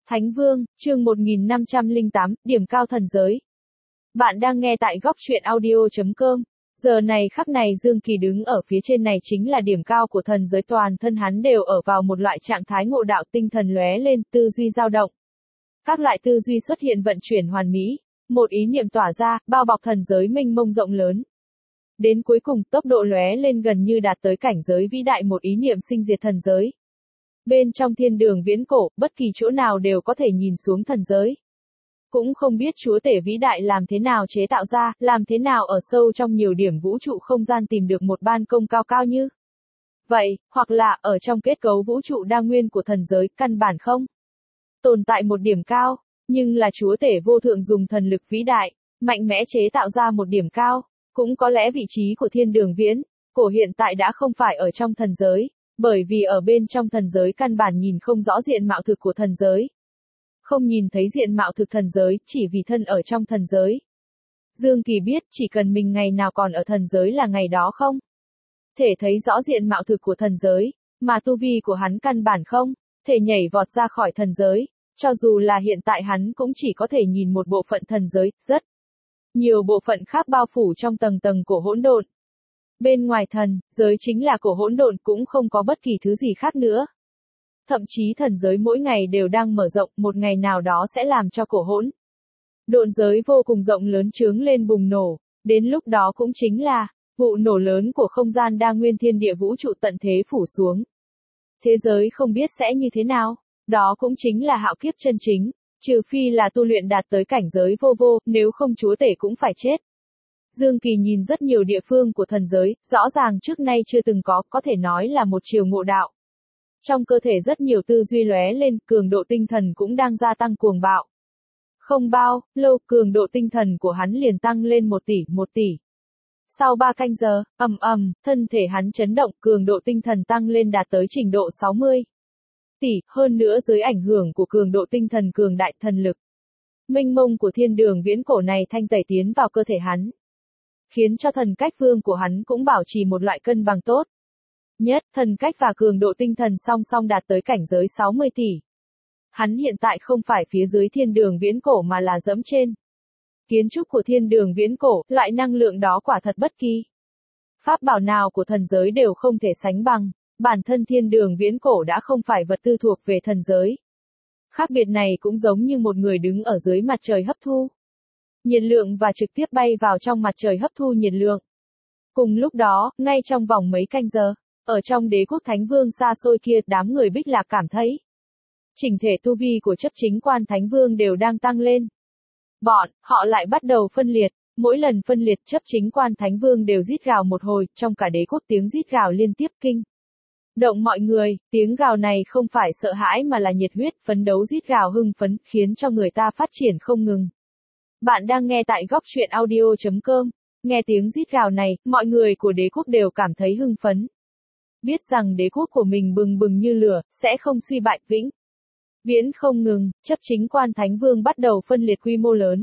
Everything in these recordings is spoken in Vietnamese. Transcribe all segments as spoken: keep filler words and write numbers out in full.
Thánh Vương, chương một nghìn năm trăm lẻ tám, điểm cao thần giới. Bạn đang nghe tại góc truyện audio chấm com. Giờ này khắc này Dương Kỳ đứng ở phía trên này chính là điểm cao của thần giới, toàn thân hắn đều ở vào một loại trạng thái ngộ đạo, tinh thần lóe lên, tư duy dao động. Các loại tư duy xuất hiện vận chuyển hoàn mỹ, một ý niệm tỏa ra, bao bọc thần giới mênh mông rộng lớn. Đến cuối cùng, tốc độ lóe lên gần như đạt tới cảnh giới vĩ đại, một ý niệm sinh diệt thần giới. Bên trong thiên đường viễn cổ, bất kỳ chỗ nào đều có thể nhìn xuống thần giới. Cũng không biết chúa tể vĩ đại làm thế nào chế tạo ra, làm thế nào ở sâu trong nhiều điểm vũ trụ không gian tìm được một ban công cao cao như vậy, hoặc là ở trong kết cấu vũ trụ đa nguyên của thần giới, căn bản không tồn tại một điểm cao, nhưng là chúa tể vô thượng dùng thần lực vĩ đại, mạnh mẽ chế tạo ra một điểm cao. Cũng có lẽ vị trí của thiên đường viễn cổ hiện tại đã không phải ở trong thần giới, bởi vì ở bên trong thần giới căn bản nhìn không rõ diện mạo thực của thần giới. Không nhìn thấy diện mạo thực thần giới, chỉ vì thân ở trong thần giới. Dương Kỳ biết, chỉ cần mình ngày nào còn ở thần giới là ngày đó không thể thấy rõ diện mạo thực của thần giới, mà tu vi của hắn căn bản không thể nhảy vọt ra khỏi thần giới. Cho dù là hiện tại hắn cũng chỉ có thể nhìn một bộ phận thần giới, rất nhiều bộ phận khác bao phủ trong tầng tầng của hỗn độn. Bên ngoài thần giới chính là cổ hỗn độn, cũng không có bất kỳ thứ gì khác nữa. Thậm chí thần giới mỗi ngày đều đang mở rộng, một ngày nào đó sẽ làm cho cổ hỗn độn giới vô cùng rộng lớn trướng lên bùng nổ, đến lúc đó cũng chính là vụ nổ lớn của không gian đa nguyên, thiên địa vũ trụ tận thế phủ xuống. Thế giới không biết sẽ như thế nào, đó cũng chính là hạo kiếp chân chính, trừ phi là tu luyện đạt tới cảnh giới vô vô, nếu không chúa tể cũng phải chết. Dương Kỳ nhìn rất nhiều địa phương của thần giới, rõ ràng trước nay chưa từng có, có thể nói là một chiều ngộ đạo. Trong cơ thể rất nhiều tư duy lóe lên, cường độ tinh thần cũng đang gia tăng cuồng bạo. Không bao lâu, cường độ tinh thần của hắn liền tăng lên một tỷ, một tỷ. Sau ba canh giờ, ầm ầm, thân thể hắn chấn động, cường độ tinh thần tăng lên đạt tới trình độ sáu mươi tỷ, hơn nữa dưới ảnh hưởng của cường độ tinh thần cường đại, thần lực mênh mông của thiên đường viễn cổ này thanh tẩy tiến vào cơ thể hắn, khiến cho thần cách vương của hắn cũng bảo trì một loại cân bằng tốt nhất, thần cách và cường độ tinh thần song song đạt tới cảnh giới sáu mươi tỷ. Hắn hiện tại không phải phía dưới thiên đường viễn cổ mà là dẫm trên kiến trúc của thiên đường viễn cổ, loại năng lượng đó quả thật bất kỳ pháp bảo nào của thần giới đều không thể sánh bằng. Bản thân thiên đường viễn cổ đã không phải vật tư thuộc về thần giới. Khác biệt này cũng giống như một người đứng ở dưới mặt trời hấp thu nhiệt lượng và trực tiếp bay vào trong mặt trời hấp thu nhiệt lượng. Cùng lúc đó, ngay trong vòng mấy canh giờ, ở trong đế quốc Thánh Vương xa xôi kia, đám người Bích Lạc cảm thấy chỉnh thể tu vi của chấp chính quan Thánh Vương đều đang tăng lên. Bọn họ lại bắt đầu phân liệt, mỗi lần phân liệt chấp chính quan Thánh Vương đều rít gào một hồi, trong cả đế quốc tiếng rít gào liên tiếp kinh động mọi người, tiếng gào này không phải sợ hãi mà là nhiệt huyết, phấn đấu rít gào hưng phấn, khiến cho người ta phát triển không ngừng. Bạn đang nghe tại góc truyện audio chấm com, nghe tiếng rít gào này, mọi người của đế quốc đều cảm thấy hưng phấn. Biết rằng đế quốc của mình bừng bừng như lửa, sẽ không suy bại, vĩnh viễn không ngừng, chấp chính quan Thánh Vương bắt đầu phân liệt quy mô lớn.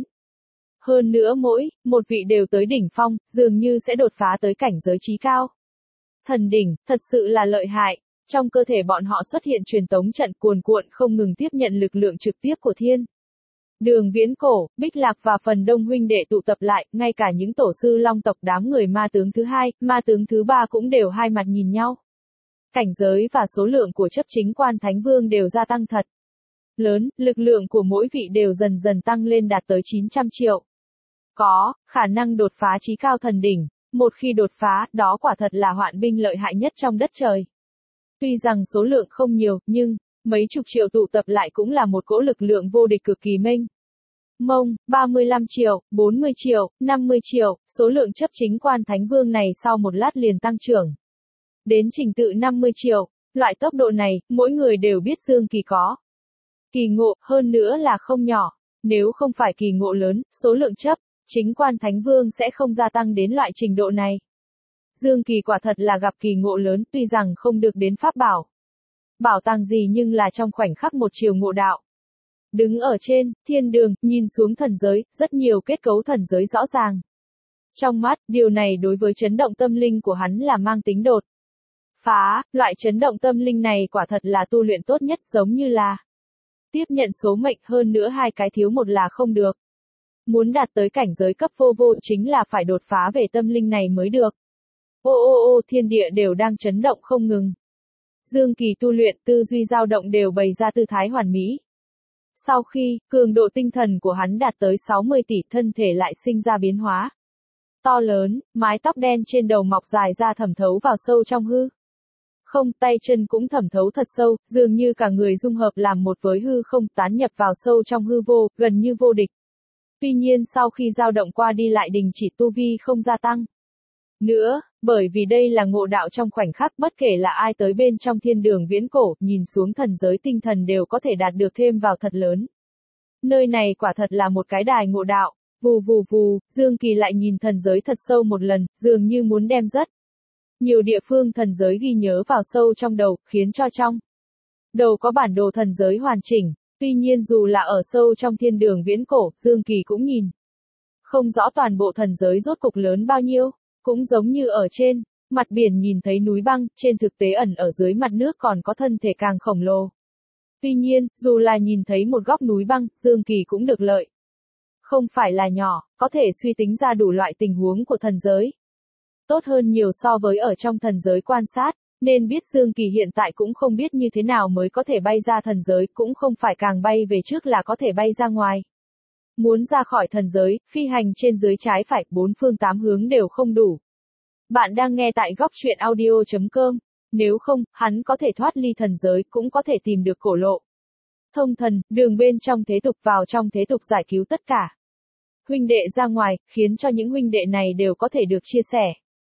Hơn nữa mỗi một vị đều tới đỉnh phong, dường như sẽ đột phá tới cảnh giới trí cao. Thần đỉnh, thật sự là lợi hại. Trong cơ thể bọn họ xuất hiện truyền tống trận cuồn cuộn không ngừng tiếp nhận lực lượng trực tiếp của thiên đường viễn cổ. Bích Lạc và phần đông huynh đệ tụ tập lại, ngay cả những tổ sư long tộc, đám người ma tướng thứ hai, ma tướng thứ ba cũng đều hai mặt nhìn nhau. Cảnh giới và số lượng của chấp chính quan Thánh Vương đều gia tăng thật lớn, lực lượng của mỗi vị đều dần dần tăng lên đạt tới chín trăm triệu. Có khả năng đột phá chí cao thần đỉnh. Một khi đột phá, đó quả thật là hoạn binh lợi hại nhất trong đất trời. Tuy rằng số lượng không nhiều, nhưng mấy chục triệu tụ tập lại cũng là một cỗ lực lượng vô địch cực kỳ mênh mông. ba mươi lăm triệu, bốn mươi triệu, năm mươi triệu, số lượng chấp chính quan Thánh Vương này sau một lát liền tăng trưởng đến trình tự năm mươi triệu. Loại tốc độ này, mỗi người đều biết Dương Kỳ có kỳ ngộ, hơn nữa là không nhỏ. Nếu không phải kỳ ngộ lớn, số lượng chấp chính quan Thánh Vương sẽ không gia tăng đến loại trình độ này. Dương Kỳ quả thật là gặp kỳ ngộ lớn, tuy rằng không được đến pháp bảo bảo tàng gì, nhưng là trong khoảnh khắc một chiều ngộ đạo. Đứng ở trên thiên đường, nhìn xuống thần giới, rất nhiều kết cấu thần giới rõ ràng trong mắt, điều này đối với chấn động tâm linh của hắn là mang tính đột phá. Loại chấn động tâm linh này quả thật là tu luyện tốt nhất, giống như là tiếp nhận số mệnh, hơn nữa hai cái thiếu một là không được. Muốn đạt tới cảnh giới cấp vô vô chính là phải đột phá về tâm linh này mới được. Ô ô ô, thiên địa đều đang chấn động không ngừng. Dương Kỳ tu luyện, tư duy dao động đều bày ra tư thái hoàn mỹ. Sau khi, cường độ tinh thần của hắn đạt tới sáu mươi tỷ, thân thể lại sinh ra biến hóa. To lớn, mái tóc đen trên đầu mọc dài ra thẩm thấu vào sâu trong hư. Không, tay chân cũng thẩm thấu thật sâu, dường như cả người dung hợp làm một với hư không, tán nhập vào sâu trong hư vô, gần như vô địch. Tuy nhiên sau khi dao động qua đi lại đình chỉ, tu vi không gia tăng nữa, bởi vì đây là ngộ đạo trong khoảnh khắc, bất kể là ai tới bên trong thiên đường viễn cổ, nhìn xuống thần giới tinh thần đều có thể đạt được thêm vào thật lớn. Nơi này quả thật là một cái đài ngộ đạo. Vù vù vù, Dương Kỳ lại nhìn thần giới thật sâu một lần, dường như muốn đem rất nhiều địa phương thần giới ghi nhớ vào sâu trong đầu, khiến cho trong đầu có bản đồ thần giới hoàn chỉnh. Tuy nhiên dù là ở sâu trong thiên đường viễn cổ, Dương Kỳ cũng nhìn không rõ toàn bộ thần giới rốt cục lớn bao nhiêu, cũng giống như ở trên mặt biển nhìn thấy núi băng, trên thực tế ẩn ở dưới mặt nước còn có thân thể càng khổng lồ. Tuy nhiên, dù là nhìn thấy một góc núi băng, Dương Kỳ cũng được lợi. Không phải là nhỏ, có thể suy tính ra đủ loại tình huống của thần giới. Tốt hơn nhiều so với ở trong thần giới quan sát, nên biết Dương Kỳ hiện tại cũng không biết như thế nào mới có thể bay ra thần giới, cũng không phải càng bay về trước là có thể bay ra ngoài. Muốn ra khỏi thần giới, phi hành trên dưới trái phải, bốn phương tám hướng đều không đủ. Bạn đang nghe tại góc truyện audio chấm com, nếu không, hắn có thể thoát ly thần giới, cũng có thể tìm được cổ lộ. Thông thần, đường bên trong thế tục, vào trong thế tục giải cứu tất cả huynh đệ ra ngoài, khiến cho những huynh đệ này đều có thể được chia sẻ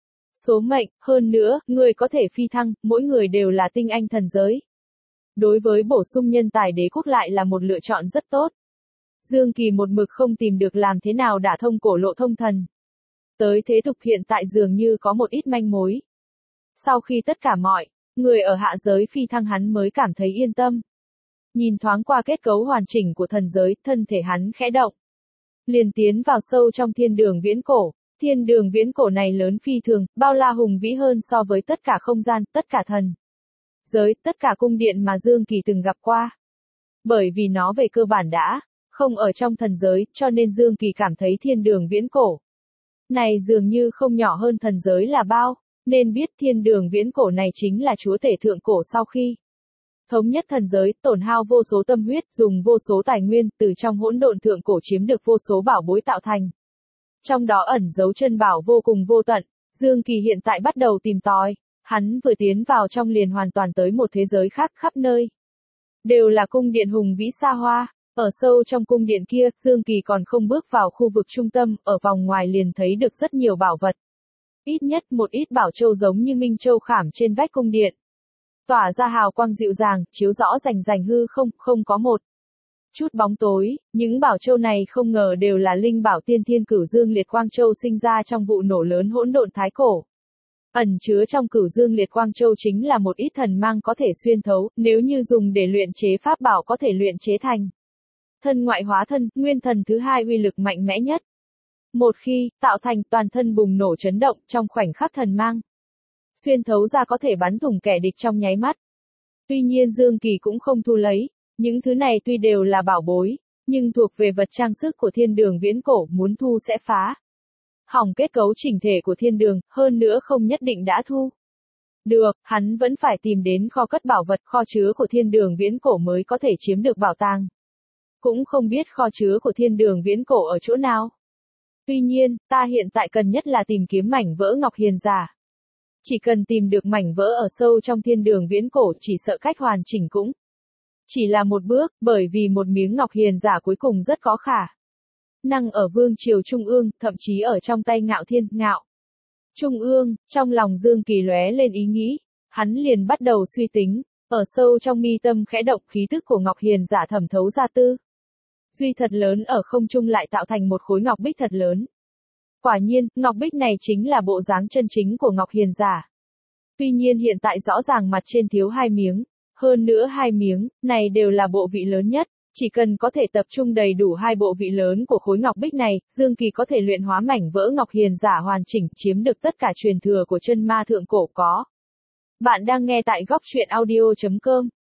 số mệnh, hơn nữa, người có thể phi thăng, mỗi người đều là tinh anh thần giới. Đối với bổ sung nhân tài đế quốc lại là một lựa chọn rất tốt. Dương Kỳ một mực không tìm được làm thế nào đả thông cổ lộ thông thần. Tới thế tục hiện tại dường như có một ít manh mối. Sau khi tất cả mọi người ở hạ giới phi thăng, hắn mới cảm thấy yên tâm. Nhìn thoáng qua kết cấu hoàn chỉnh của thần giới, thân thể hắn khẽ động. Liền tiến vào sâu trong thiên đường viễn cổ. Thiên đường viễn cổ này lớn phi thường, bao la hùng vĩ hơn so với tất cả không gian, tất cả thần giới, tất cả cung điện mà Dương Kỳ từng gặp qua. Bởi vì nó về cơ bản đã không ở trong thần giới, cho nên Dương Kỳ cảm thấy thiên đường viễn cổ này dường như không nhỏ hơn thần giới là bao, nên biết thiên đường viễn cổ này chính là chúa tể thượng cổ sau khi thống nhất thần giới, tổn hao vô số tâm huyết, dùng vô số tài nguyên, từ trong hỗn độn thượng cổ chiếm được vô số bảo bối tạo thành. Trong đó ẩn giấu chân bảo vô cùng vô tận. Dương Kỳ hiện tại bắt đầu tìm tòi, hắn vừa tiến vào trong liền hoàn toàn tới một thế giới khác, khắp nơi đều là cung điện hùng vĩ xa hoa. Ở sâu trong cung điện kia, Dương Kỳ còn không bước vào khu vực trung tâm, ở vòng ngoài liền thấy được rất nhiều bảo vật. Ít nhất một ít bảo châu giống như minh châu khảm trên vách cung điện. Tỏa ra hào quang dịu dàng, chiếu rõ rành rành hư không, không có một chút bóng tối. Những bảo châu này không ngờ đều là linh bảo tiên thiên cửu dương liệt quang châu sinh ra trong vụ nổ lớn hỗn độn thái cổ. Ẩn chứa trong cửu dương liệt quang châu chính là một ít thần mang có thể xuyên thấu, nếu như dùng để luyện chế pháp bảo có thể luyện chế thành thân ngoại hóa thân, nguyên thần thứ hai uy lực mạnh mẽ nhất. Một khi tạo thành, toàn thân bùng nổ chấn động, trong khoảnh khắc thần mang xuyên thấu ra có thể bắn thủng kẻ địch trong nháy mắt. Tuy nhiên Dương Kỳ cũng không thu lấy, những thứ này tuy đều là bảo bối, nhưng thuộc về vật trang sức của thiên đường viễn cổ, muốn thu sẽ phá hỏng kết cấu chỉnh thể của thiên đường, hơn nữa không nhất định đã thu được, hắn vẫn phải tìm đến kho cất bảo vật, kho chứa của thiên đường viễn cổ mới có thể chiếm được bảo tàng. Cũng không biết kho chứa của thiên đường viễn cổ ở chỗ nào. Tuy nhiên, ta hiện tại cần nhất là tìm kiếm mảnh vỡ ngọc hiền giả. Chỉ cần tìm được mảnh vỡ ở sâu trong thiên đường viễn cổ, chỉ sợ cách hoàn chỉnh cũng chỉ là một bước, bởi vì một miếng ngọc hiền giả cuối cùng rất có khả năng ở vương triều trung ương, thậm chí ở trong tay Ngạo Thiên, Ngạo Trung ương. Trong lòng Dương Kỳ lóe lên ý nghĩ, hắn liền bắt đầu suy tính, ở sâu trong mi tâm khẽ động, khí tức của ngọc hiền giả thẩm thấu ra tư duy thật lớn ở không trung lại tạo thành một khối ngọc bích thật lớn. Quả nhiên, ngọc bích này chính là bộ dáng chân chính của ngọc hiền giả. Tuy nhiên hiện tại rõ ràng mặt trên thiếu hai miếng, hơn nữa hai miếng này đều là bộ vị lớn nhất, chỉ cần có thể tập trung đầy đủ hai bộ vị lớn của khối ngọc bích này, Dương Kỳ có thể luyện hóa mảnh vỡ ngọc hiền giả hoàn chỉnh, chiếm được tất cả truyền thừa của chân ma thượng cổ có. Bạn đang nghe tại góc truyện audio chấm com.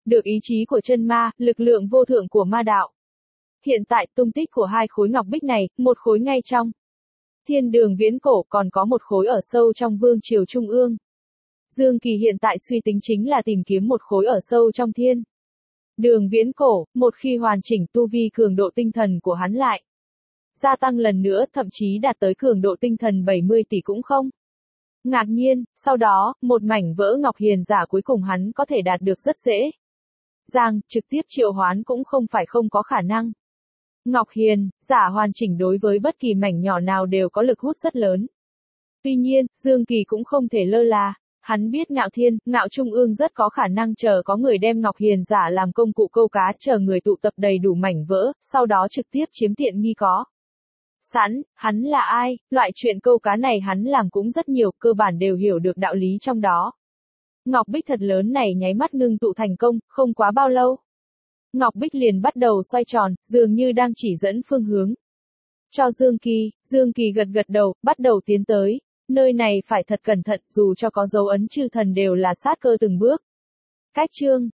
được ý chí của chân ma, lực lượng vô thượng của ma đạo. Hiện tại tung tích của hai khối ngọc bích này, một khối ngay trong thiên đường viễn cổ, còn có một khối ở sâu trong vương triều trung ương. Dương Kỳ hiện tại suy tính chính là tìm kiếm một khối ở sâu trong thiên đường viễn cổ, một khi hoàn chỉnh tu vi cường độ tinh thần của hắn lại gia tăng lần nữa, thậm chí đạt tới cường độ tinh thần bảy mươi tỷ cũng không ngạc nhiên. Sau đó, một mảnh vỡ ngọc hiền giả cuối cùng hắn có thể đạt được rất dễ dàng, trực tiếp triệu hoán cũng không phải không có khả năng. Ngọc hiền giả hoàn chỉnh đối với bất kỳ mảnh nhỏ nào đều có lực hút rất lớn. Tuy nhiên, Dương Kỳ cũng không thể lơ là. Hắn biết Ngạo Thiên, Ngạo Trung ương rất có khả năng chờ có người đem Ngọc Hiền giả làm công cụ câu cá, chờ người tụ tập đầy đủ mảnh vỡ, sau đó trực tiếp chiếm tiện nghi có sẵn. Hắn là ai? Loại chuyện câu cá này hắn làm cũng rất nhiều, cơ bản đều hiểu được đạo lý trong đó. Ngọc Bích thật lớn này nháy mắt ngưng tụ thành công, không quá bao lâu. Ngọc Bích liền bắt đầu xoay tròn, dường như đang chỉ dẫn phương hướng cho Dương Kỳ. Dương Kỳ gật gật đầu, bắt đầu tiến tới. Nơi này phải thật cẩn thận, dù cho có dấu ấn chư thần đều là sát cơ từng bước. Cách chương